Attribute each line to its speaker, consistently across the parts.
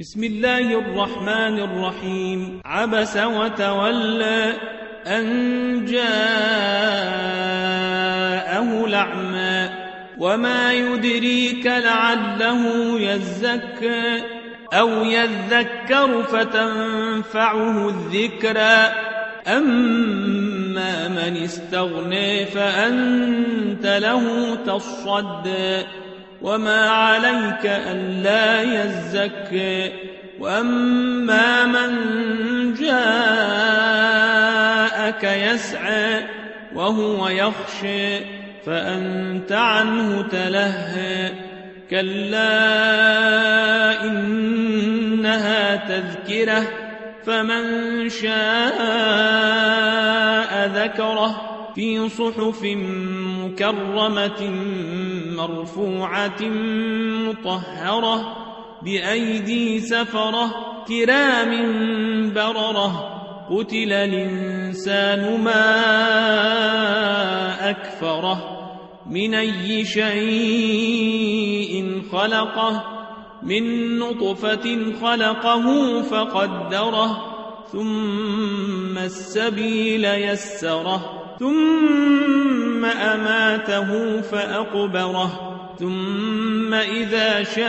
Speaker 1: بسم الله الرحمن الرحيم. عبس وتولى أن جاءه الأعمى وما يدريك لعله يزكى أو يذكر فتنفعه الذكرى أما من استغنى فأنت له تصدى وما عليك ألا يزكى وأما من جاءك يسعى وهو يخشى فأنت عنه تلهى كلا إنها تذكرة فمن شاء ذكره في صحف مكرمة مرفوعة مطهرة بأيدي سفرة كرام بررة قتل الإنسان ما أكفره من أي شيء خلقه من نطفة خلقه فقدره ثم السبيل يسره ثم أماته فأقبره ثم إذا شاء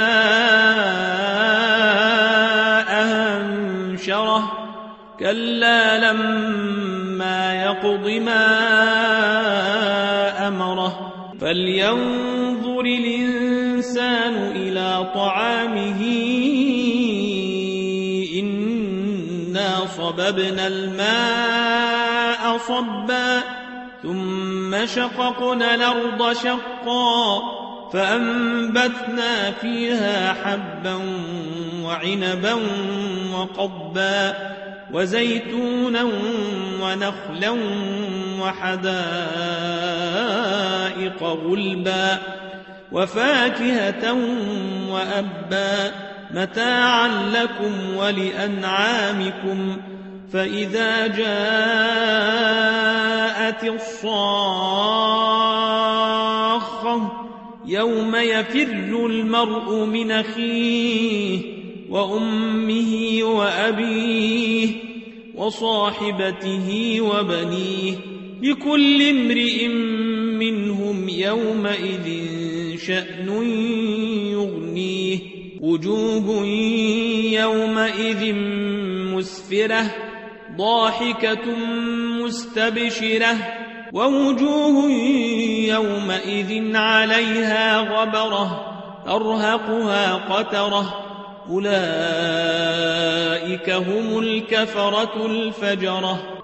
Speaker 1: أنشره كلا لما يقض ما أمره فلينظر الإنسان إلى طعامه إنا صببنا الماء صبا ثم شققنا الأرض شقا فأنبتنا فيها حبا وعنبا وقضبا وزيتونا ونخلا وحدائق غلبا وفاكهة وأبا متاعا لكم ولأنعامكم فإذا جاءت الصاخة يوم يفر المرء من أخيه وأمه وأبيه وصاحبته وبنيه لكل امرئ منهم يومئذ شأن يغنيه وجوه يومئذ مسفرة ضاحكة مستبشرة ووجوه يومئذ عليها غبرة ترهقها قترة أولئك هم الكفرة الفجرة.